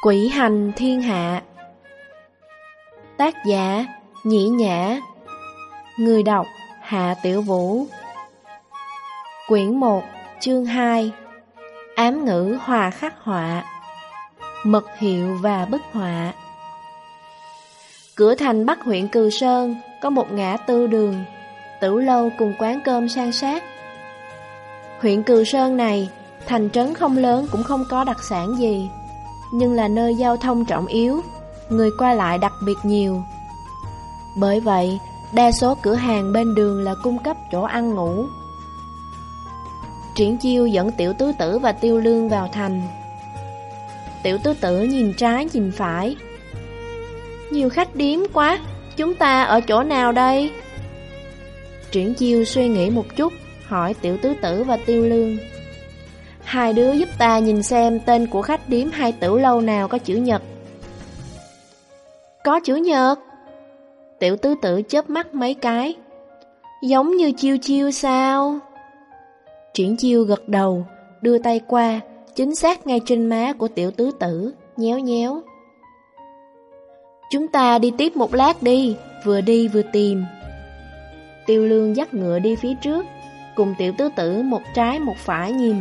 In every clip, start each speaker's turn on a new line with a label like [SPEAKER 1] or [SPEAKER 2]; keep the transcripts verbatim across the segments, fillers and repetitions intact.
[SPEAKER 1] Quỷ hành thiên hạ. Tác giả Nhĩ Nhã. Người đọc Hạ Tiểu Vũ. Quyển một, chương hai. Ám ngữ hòa khắc họa. Mật hiệu và bức họa. Cửa thành Bắc huyện Cừ Sơn có một ngã tư đường, tử lâu cùng quán cơm san sát. Huyện Cừ Sơn này, thành trấn không lớn cũng không có đặc sản gì, nhưng là nơi giao thông trọng yếu, người qua lại đặc biệt nhiều. Bởi vậy, đa số cửa hàng bên đường là cung cấp chỗ ăn ngủ. Triển Chiêu dẫn Tiểu Tứ Tử và Tiêu Lương vào thành. Tiểu Tứ Tử nhìn trái nhìn phải. Nhiều khách điếm quá, chúng ta ở chỗ nào đây? Triển Chiêu suy nghĩ một chút, hỏi Tiểu Tứ Tử và Tiêu Lương. Hai đứa giúp ta nhìn xem tên của khách điếm hay tử lâu nào có chữ nhật. Có chữ nhật? Tiểu Tứ Tử chớp mắt mấy cái. Giống như Chiêu Chiêu sao? Triển Chiêu gật đầu, đưa tay qua, chính xác ngay trên má của Tiểu Tứ Tử, nhéo nhéo. Chúng ta đi tiếp một lát đi, vừa đi vừa tìm. Tiêu Lương dắt ngựa đi phía trước, cùng Tiểu Tứ Tử một trái một phải nhìn.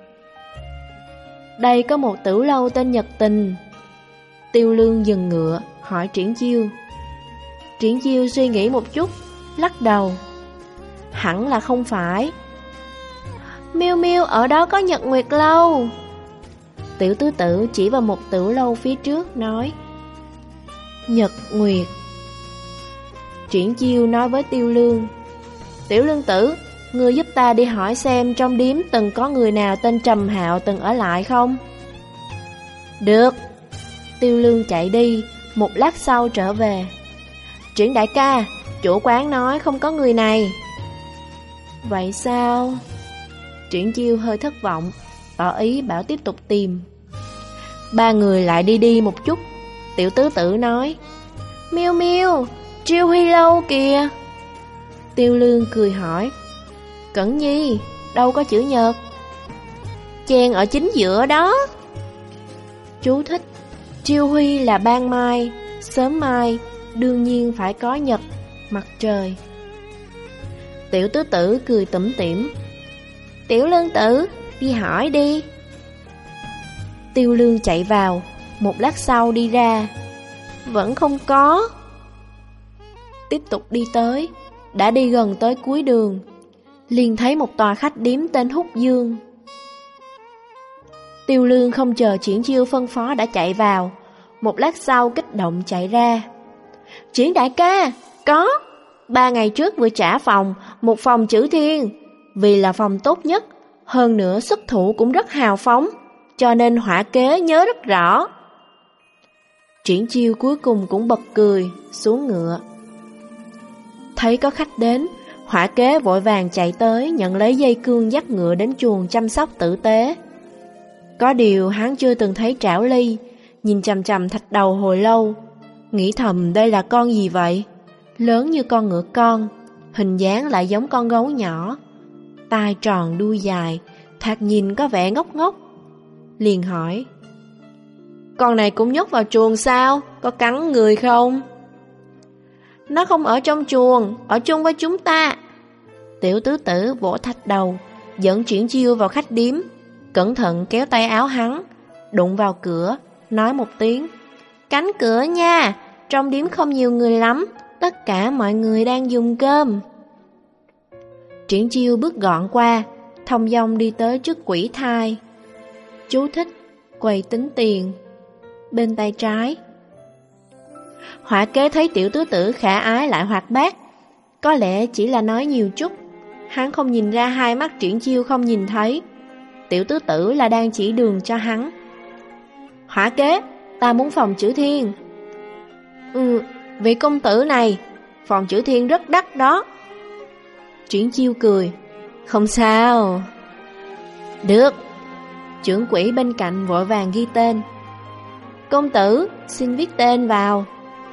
[SPEAKER 1] Đây có một tử lâu tên Nhật Tình. Tiêu Lương dừng ngựa, hỏi Triển Chiêu. Triển Chiêu suy nghĩ một chút, lắc đầu. Hẳn là không phải. Miêu Miêu ở đó có Nhật Nguyệt lâu. Tiểu Tứ Tử chỉ vào một tử lâu phía trước, nói. Nhật Nguyệt. Triển Chiêu nói với Tiêu Lương. Tiểu Lương tử, ngươi giúp ta đi hỏi xem trong điếm từng có người nào tên Trầm Hạo từng ở lại không? Được. Tiêu Lương chạy đi, một lát sau trở về. Triển đại ca, chủ quán nói không có người này. Vậy sao? Triển Chiêu hơi thất vọng, tỏ ý bảo tiếp tục tìm. Ba người lại đi đi một chút. Tiểu Tứ Tử nói. Miêu Miêu, Triêu Huy lâu kìa. Tiêu Lương cười hỏi. Cẩn Nhi, đâu có chữ nhật? Chen ở chính giữa đó. Chú thích. Triêu Huy là ban mai, sớm mai, đương nhiên phải có nhật, mặt trời. Tiểu Tứ Tử cười tủm tỉm. Tiểu Lương tử, đi hỏi đi. Tiêu Lương chạy vào, một lát sau đi ra. Vẫn không có. Tiếp tục đi tới, đã đi gần tới cuối đường, liền thấy một tòa khách điếm tên Húc Dương. Tiêu Lương không chờ Triển Chiêu phân phó đã chạy vào, một lát sau kích động chạy ra. Triển đại ca, có. Ba ngày trước vừa trả phòng, một phòng chữ thiên. Vì là phòng tốt nhất, hơn nữa xuất thủ cũng rất hào phóng, cho nên họa kế nhớ rất rõ. Triển Chiêu cuối cùng cũng bật cười, xuống ngựa. Thấy có khách đến, họa kế vội vàng chạy tới, nhận lấy dây cương dắt ngựa đến chuồng chăm sóc tử tế. Có điều hắn chưa từng thấy Trảo Ly, nhìn chằm chằm thạch đầu hồi lâu, nghĩ thầm đây là con gì vậy? Lớn như con ngựa con, hình dáng lại giống con gấu nhỏ, tai tròn đuôi dài, thoạt nhìn có vẻ ngốc ngốc. Liền hỏi. Con này cũng nhốt vào chuồng sao? Có cắn người không? Nó không ở trong chuồng, ở chung với chúng ta. Tiểu Tứ Tử vỗ thạch đầu, dẫn Triển Chiêu vào khách điếm, cẩn thận kéo tay áo hắn, đụng vào cửa, nói một tiếng. Cánh cửa nha, trong điếm không nhiều người lắm, tất cả mọi người đang dùng cơm. Triển Chiêu bước gọn qua, thong dong đi tới trước quỷ thai. Chú thích, quầy tính tiền. Bên tay trái. Họa kế thấy Tiểu Tứ Tử khả ái lại hoạt bát, có lẽ chỉ là nói nhiều chút, hắn không nhìn ra hai mắt Triển Chiêu không nhìn thấy. Tiểu Tứ Tử là đang chỉ đường cho hắn. Họa kế, ta muốn phòng chữ thiên. Ừ, vị công tử này, phòng chữ thiên rất đắt đó. Triển Chiêu cười. Không sao. Được. Trưởng quỹ bên cạnh vội vàng ghi tên. Công tử, xin viết tên vào.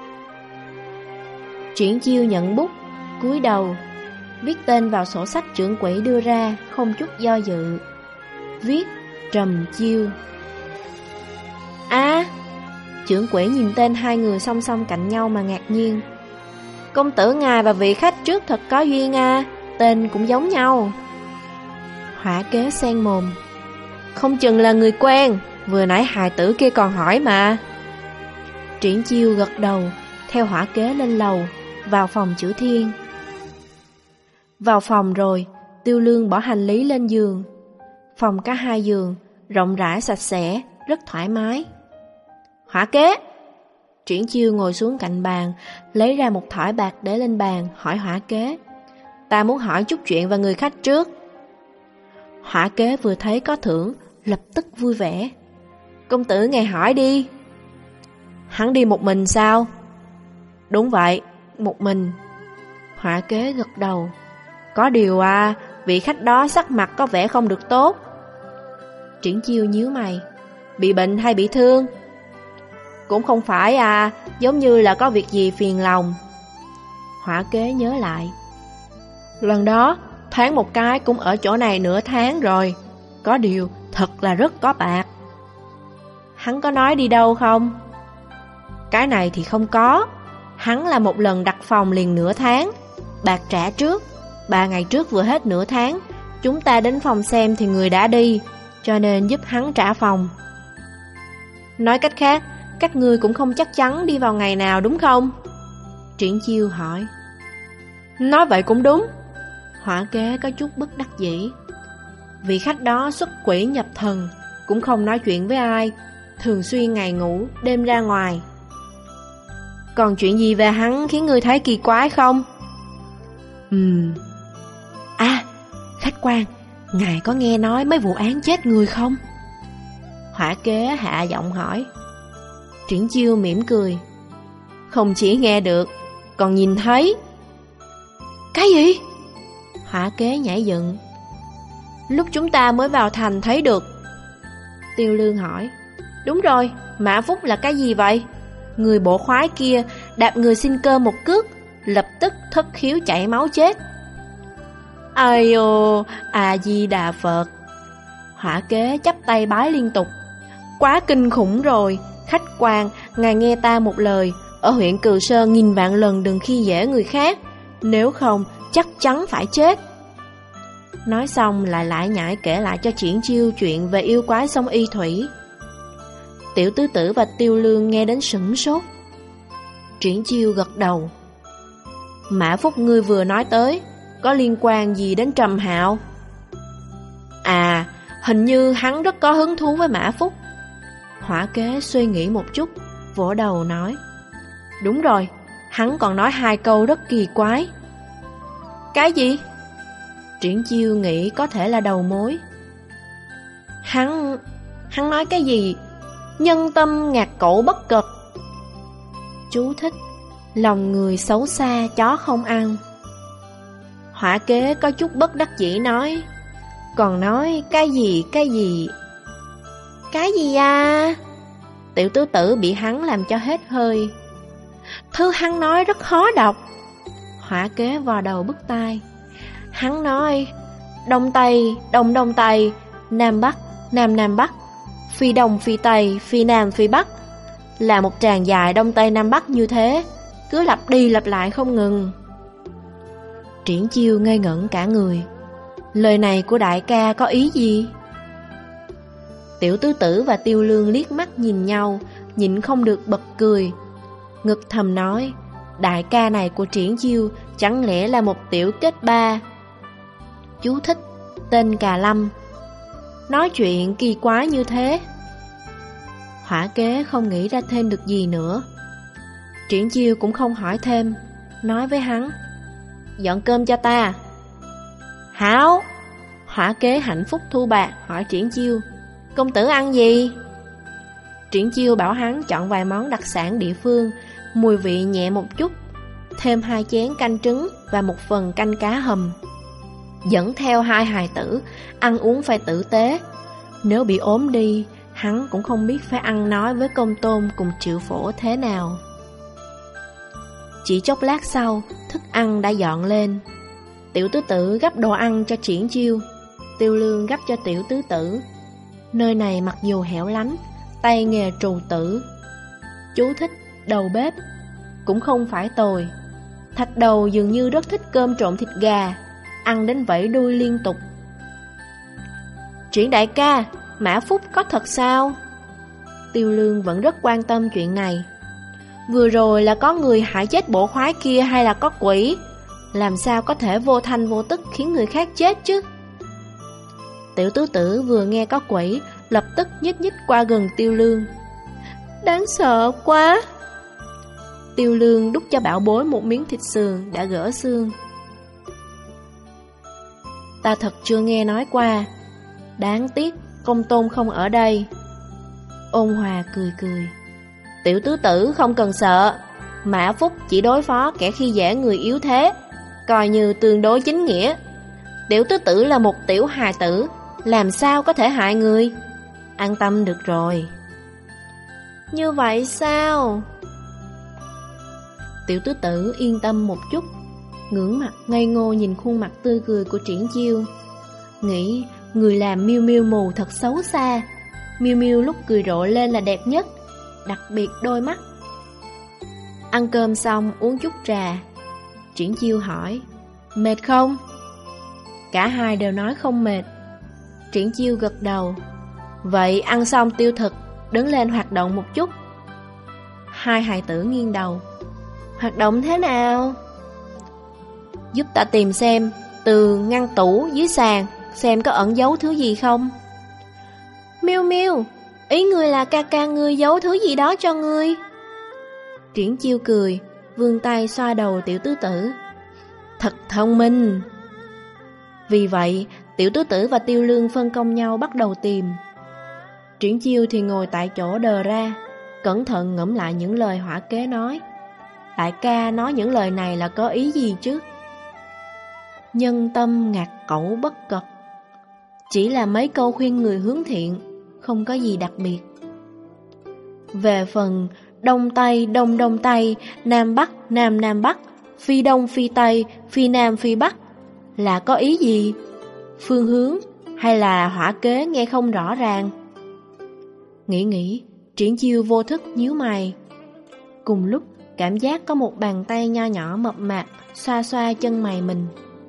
[SPEAKER 1] Triển Chiêu nhận bút, cúi đầu, viết tên vào sổ sách trưởng quỹ đưa ra, không chút do dự. Viết Trầm Chiêu. À, Trưởng quỹ nhìn tên hai người song song cạnh nhau mà ngạc nhiên. Công tử ngài và vị khách trước thật có duyên à, tên cũng giống nhau. Hỏa kế xen mồm. Không chừng là người quen, vừa nãy hài tử kia còn hỏi mà. Triển Chiêu gật đầu, theo hỏa kế lên lầu, vào phòng Chữ Thiên. Vào phòng rồi, Tiêu Lương bỏ hành lý lên giường. Phòng có hai giường, rộng rãi sạch sẽ, rất thoải mái. Hỏa kế. Triển Chiêu ngồi xuống cạnh bàn, lấy ra một thỏi bạc để lên bàn, hỏi hỏa kế. Ta muốn hỏi chút chuyện về người khách trước. Hỏa kế vừa thấy có thưởng, lập tức vui vẻ. Công tử ngài hỏi đi. Hắn đi một mình sao? Đúng vậy, một mình. Hỏa kế gật đầu. Có điều à, vị khách đó sắc mặt có vẻ không được tốt. Triển Chiêu nhíu mày. Bị bệnh hay bị thương? Cũng không phải à, giống như là có việc gì phiền lòng. Hỏa kế nhớ lại. Lần đó, thoáng một cái cũng ở chỗ này nửa tháng rồi. Có điều, thật là rất có bạc. Hắn có nói đi đâu không? Cái này thì không có. Hắn là một lần đặt phòng liền nửa tháng, bạc trả trước. Ba ngày trước vừa hết nửa tháng, chúng ta đến phòng xem thì người đã đi, cho nên giúp hắn trả phòng. Nói cách khác, các ngươi cũng không chắc chắn đi vào ngày nào đúng không? Triển Chiêu hỏi. Nói vậy cũng đúng. Hỏa kế có chút bất đắc dĩ. Vị khách đó xuất quỷ nhập thần, cũng không nói chuyện với ai, thường xuyên ngày ngủ, đêm ra ngoài. Còn chuyện gì về hắn khiến ngươi thấy kỳ quái không? Ừm. À, khách quan, ngài có nghe nói mấy vụ án chết người không? Hỏa kế hạ giọng hỏi. Triển Chiêu mỉm cười. Không chỉ nghe được, còn nhìn thấy. Cái gì? Hỏa kế nhảy dựng. Lúc chúng ta mới vào thành thấy được. Tiêu Lương hỏi. Đúng rồi, Mã Phúc là cái gì vậy? Người bộ khoái kia đạp người xin cơ một cước, lập tức thất khiếu chảy máu chết. Ai ô, A-di-đà Phật. Hỏa kế chắp tay bái liên tục. Quá kinh khủng rồi. Khách quan, ngài nghe ta một lời. Ở huyện Cừ Sơn nghìn vạn lần đừng khi dễ người khác, nếu không chắc chắn phải chết. Nói xong lại lại nhảy kể lại cho Triển Chiêu chuyện về yêu quái sông Y Thủy. Tiểu tứ tử và Tiêu Lương nghe đến sửng sốt. Triển Chiêu gật đầu. Mã Phúc ngươi vừa nói tới, có liên quan gì đến Trầm Hạo? À, hình như hắn rất có hứng thú với Mã Phúc. Hỏa kế suy nghĩ một chút, vỗ đầu nói. Đúng rồi, hắn còn nói hai câu rất kỳ quái. Cái gì? Triển Chiêu nghĩ có thể là đầu mối. Hắn... Hắn nói cái gì? Nhân tâm ngạt cổ bất cực. Chú thích: lòng người xấu xa chó không ăn. Hỏa kế có chút bất đắc dĩ nói. Còn nói cái gì cái gì? Cái gì à? Tiểu tứ tử bị hắn làm cho hết hơi. Thư hắn nói rất khó đọc. Hỏa kế vò đầu bứt tai. Hắn nói Đông Tây, Đông Đông Tây, Nam Bắc, Nam Nam Bắc, Phi Đông Phi Tây, Phi Nam Phi Bắc. Là một tràng dài Đông Tây Nam Bắc như thế, cứ lặp đi lặp lại không ngừng. Triển Chiêu ngây ngẩn cả người. Lời này của đại ca có ý gì? Tiểu tứ tử và Tiêu Lương liếc mắt nhìn nhau, nhịn không được bật cười. Ngực thầm nói, đại ca này của Triển Chiêu chẳng lẽ là một tiểu kết ba? Chú thích: tên Cà Lâm. Nói chuyện kỳ quái như thế. Hỏa kế không nghĩ ra thêm được gì nữa. Triển Chiêu cũng không hỏi thêm, nói với hắn, dọn cơm cho ta. Hảo. Hỏa kế hạnh phúc thu bạc hỏi Triển Chiêu, công tử ăn gì? Triển Chiêu bảo hắn chọn vài món đặc sản địa phương, mùi vị nhẹ một chút, thêm hai chén canh trứng và một phần canh cá hầm. Dẫn theo hai hài tử, ăn uống phải tử tế. Nếu bị ốm đi, hắn cũng không biết phải ăn nói với Công Tôn cùng Triệu Phổ thế nào. Chỉ chốc lát sau, thức ăn đã dọn lên. Tiểu tứ tử gắp đồ ăn cho Triển Chiêu, Tiêu Lương gắp cho tiểu tứ tử. Nơi này mặc dù hẻo lánh, tay nghề trù tử. Chú thích đầu bếp, cũng không phải tồi. Thạch đầu dường như rất thích cơm trộn thịt gà, ăn đến vẫy đuôi liên tục. Triển đại ca, Mã Phúc có thật sao? Tiêu Lương vẫn rất quan tâm chuyện này. Vừa rồi là có người hại chết bộ khoái kia hay là có quỷ? Làm sao có thể vô thanh vô tức khiến người khác chết chứ? Tiểu tứ tử vừa nghe có quỷ, lập tức nhích nhích qua gần Tiêu Lương. Đáng sợ quá! Tiêu Lương đút cho bảo bối một miếng thịt sườn đã gỡ xương. Ta thật chưa nghe nói qua. Đáng tiếc công tôn không ở đây. Ôn Hòa cười cười. Tiểu tứ tử không cần sợ. Mã Phúc chỉ đối phó kẻ khi dễ người yếu thế, coi như tương đối chính nghĩa. Tiểu tứ tử là một tiểu hài tử, làm sao có thể hại người? An tâm được rồi. Như vậy sao? Tiểu tứ tử yên tâm một chút, ngưỡng mặt ngây ngô nhìn khuôn mặt tươi cười của Triển Chiêu, nghĩ người làm Miêu Miêu mù thật xấu xa. Miêu Miêu lúc cười rộ lên là đẹp nhất, đặc biệt đôi mắt. Ăn cơm xong uống chút trà, Triển Chiêu hỏi, mệt không? Cả hai đều nói không mệt. Triển Chiêu gật đầu. Vậy ăn xong tiêu thực, đứng lên hoạt động một chút. Hai hài tử nghiêng đầu. Hoạt động thế nào? Giúp ta tìm xem từ ngăn tủ dưới sàn, xem có ẩn giấu thứ gì không. Miêu Miêu, ý ngươi là ca ca ngươi giấu thứ gì đó cho ngươi? Triển Chiêu cười, vươn tay xoa đầu tiểu tứ tử. Thật thông minh. Vì vậy, tiểu tứ tử và Tiêu Lương phân công nhau bắt đầu tìm. Triển Chiêu thì ngồi tại chỗ đờ ra, cẩn thận ngẫm lại những lời hỏa kế nói. Đại ca nói những lời này là có ý gì chứ? Nhân tâm ngạt cẩu bất cật, chỉ là mấy câu khuyên người hướng thiện, không có gì đặc biệt. Về phần Đông Tây Đông Đông Tây, Nam Bắc Nam Nam Bắc, Phi Đông Phi Tây, Phi Nam Phi Bắc, là có ý gì? Phương hướng hay là hỏa kế nghe không rõ ràng? Nghĩ nghĩ, Triển Chiêu vô thức nhíu mày. Cùng lúc cảm giác có một bàn tay nho nhỏ mập mạp xoa xoa chân mày mình.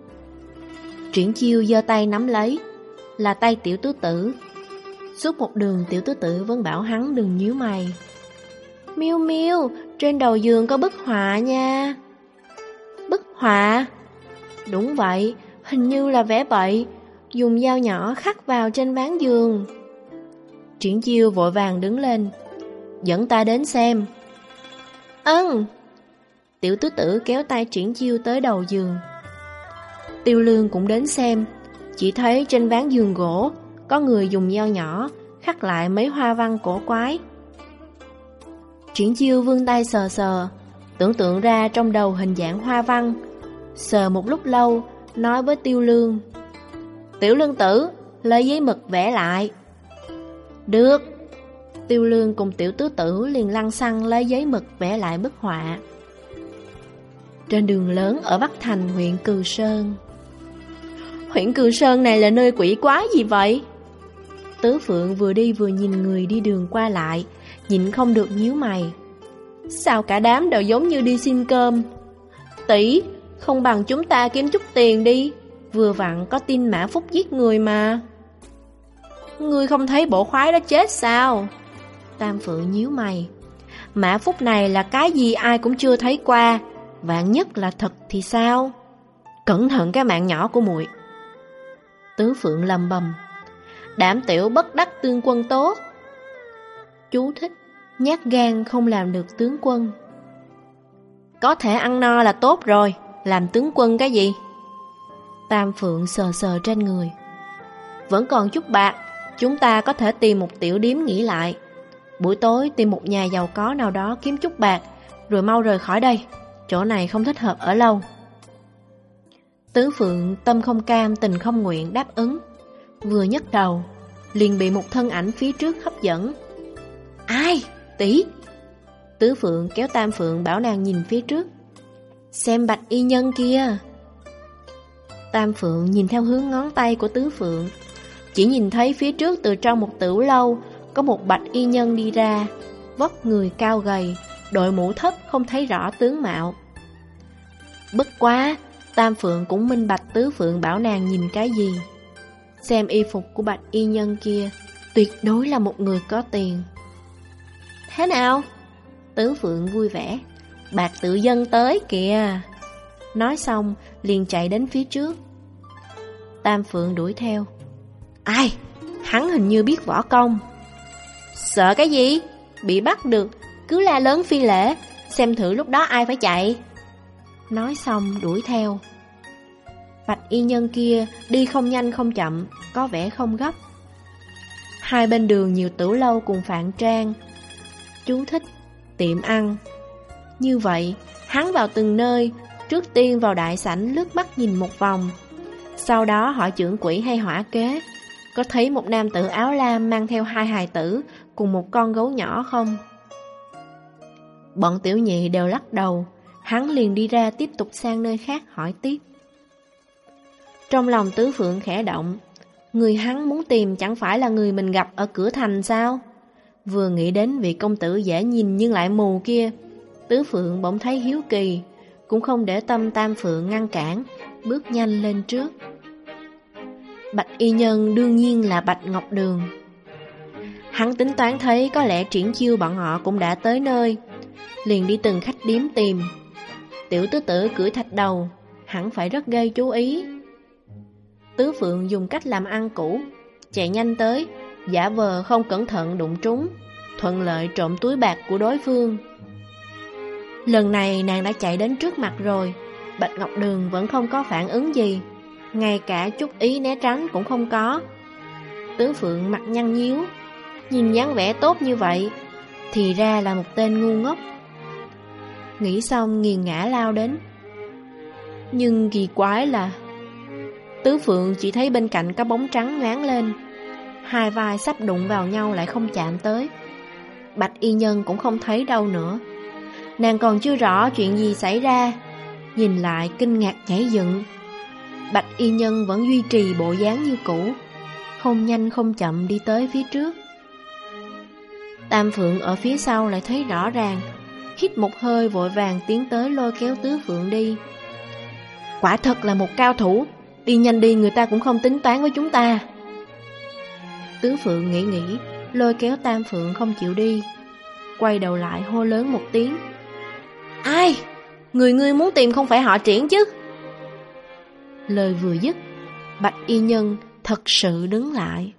[SPEAKER 1] Triển Chiêu giơ tay nắm lấy, là tay tiểu tứ tử. Suốt một đường tiểu tứ tử vẫn bảo hắn đừng nhíu mày. Miêu Miêu, trên đầu giường có bức họa nha. Bức họa? Đúng vậy, hình như là vẽ bậy, dùng dao nhỏ khắc vào trên ván giường. Triển Chiêu vội vàng đứng lên, dẫn ta đến xem. Ân. Tiểu tứ tử kéo tay Triển Chiêu tới đầu giường. Tiêu Lương cũng đến xem, chỉ thấy trên ván giường gỗ có người dùng dao nhỏ khắc lại mấy hoa văn cổ quái. Triển Chiêu vươn tay sờ sờ, tưởng tượng ra trong đầu hình dạng hoa văn. Sờ một lúc lâu, nói với Tiêu Lương, Tiểu Lương tử, lấy giấy mực vẽ lại. Được. Tiêu Lương cùng tiểu tứ tử liền lăng xăng lấy giấy mực vẽ lại bức họa. Trên đường lớn ở Bắc Thành huyện Cừ Sơn. Huyện Cừ Sơn này là nơi quỷ quái gì vậy? Tứ Phượng vừa đi vừa nhìn người đi đường qua lại, nhịn không được nhíu mày. Sao cả đám đều giống như đi xin cơm? Tỷ, không bằng chúng ta kiếm chút tiền đi, vừa vặn có tin Mã Phúc giết người mà. Ngươi không thấy bộ khoái đó chết sao? Tam Phượng nhíu mày. Mã Phúc này là cái gì ai cũng chưa thấy qua, vạn nhất là thật thì sao? Cẩn thận cái mạng nhỏ của muội. Tứ Phượng lầm bầm. Đảm tiểu bất đắc tương quân tốt. Chú thích, nhát gan không làm được tướng quân. Có thể ăn no là tốt rồi, làm tướng quân cái gì? Tam Phượng sờ sờ trên người. Vẫn còn chút bạc, chúng ta có thể tìm một tiểu điếm nghỉ lại. Buổi tối tìm một nhà giàu có nào đó kiếm chút bạc, rồi mau rời khỏi đây, chỗ này không thích hợp ở lâu. Tứ Phượng tâm không cam tình không nguyện đáp ứng. Vừa nhấc đầu, liền bị một thân ảnh phía trước hấp dẫn. Ai? Tỷ? Tứ Phượng kéo Tam Phượng bảo nàng nhìn phía trước. Xem bạch y nhân kia. Tam Phượng nhìn theo hướng ngón tay của Tứ Phượng, chỉ nhìn thấy phía trước từ trong một tửu lâu có một bạch y nhân đi ra, vóc người cao gầy, đội mũ thấp không thấy rõ tướng mạo. Bất quá, Tam Phượng cũng minh bạch Tứ Phượng bảo nàng nhìn cái gì. Xem y phục của bạch y nhân kia, tuyệt đối là một người có tiền. Thế nào? Tứ Phượng vui vẻ. Bạc tự dân tới kìa. Nói xong liền chạy đến phía trước. Tam Phượng đuổi theo. Ai? Hắn hình như biết võ công. Sợ cái gì? Bị bắt được, cứ la lớn phi lễ, xem thử lúc đó ai phải chạy. Nói xong đuổi theo. Bạch y nhân kia đi không nhanh không chậm, có vẻ không gấp. Hai bên đường nhiều tửu lâu cùng Phạn Trang. Chú thích tiệm ăn. Như vậy, hắn vào từng nơi, trước tiên vào đại sảnh lướt mắt nhìn một vòng. Sau đó hỏi trưởng quỹ hay hỏa kế, có thấy một nam tử áo lam mang theo hai hài tử cùng một con gấu nhỏ không? Bọn tiểu nhị đều lắc đầu. Hắn liền đi ra tiếp tục sang nơi khác hỏi tiếp. Trong lòng Tứ Phượng khẽ động. Người hắn muốn tìm chẳng phải là người mình gặp ở cửa thành sao? Vừa nghĩ đến vị công tử dễ nhìn nhưng lại mù kia, Tứ Phượng bỗng thấy hiếu kỳ, cũng không để tâm Tam Phượng ngăn cản, bước nhanh lên trước. Bạch y nhân đương nhiên là Bạch Ngọc Đường. Hắn tính toán thấy có lẽ Triển Chiêu bọn họ cũng đã tới nơi, liền đi từng khách điếm tìm. Tiểu tứ tử cưỡi thạch đầu, hẳn phải rất gây chú ý. Tứ Phượng dùng cách làm ăn cũ, chạy nhanh tới, giả vờ không cẩn thận đụng trúng, thuận lợi trộm túi bạc của đối phương. Lần này nàng đã chạy đến trước mặt rồi, Bạch Ngọc Đường vẫn không có phản ứng gì, ngay cả chút ý né tránh cũng không có. Tứ Phượng mặt nhăn nhíu, nhìn dáng vẻ tốt như vậy, thì ra là một tên ngu ngốc. Nghĩ xong nghiền ngã lao đến. Nhưng kỳ quái là Tứ Phượng chỉ thấy bên cạnh có bóng trắng nhoáng lên, hai vai sắp đụng vào nhau lại không chạm tới. Bạch y nhân cũng không thấy đâu nữa. Nàng còn chưa rõ chuyện gì xảy ra, nhìn lại kinh ngạc nhảy dựng. Bạch y nhân vẫn duy trì bộ dáng như cũ, không nhanh không chậm đi tới phía trước. Tam Phượng ở phía sau lại thấy rõ ràng, hít một hơi vội vàng tiến tới lôi kéo Tứ Phượng đi. Quả thật là một cao thủ, đi nhanh đi người ta cũng không tính toán với chúng ta. Tứ Phượng nghĩ nghĩ, lôi kéo Tam Phượng không chịu đi, quay đầu lại hô lớn một tiếng. Ai? Người ngươi muốn tìm không phải họ Triển chứ? Lời vừa dứt, Bạch y nhân thật sự đứng lại.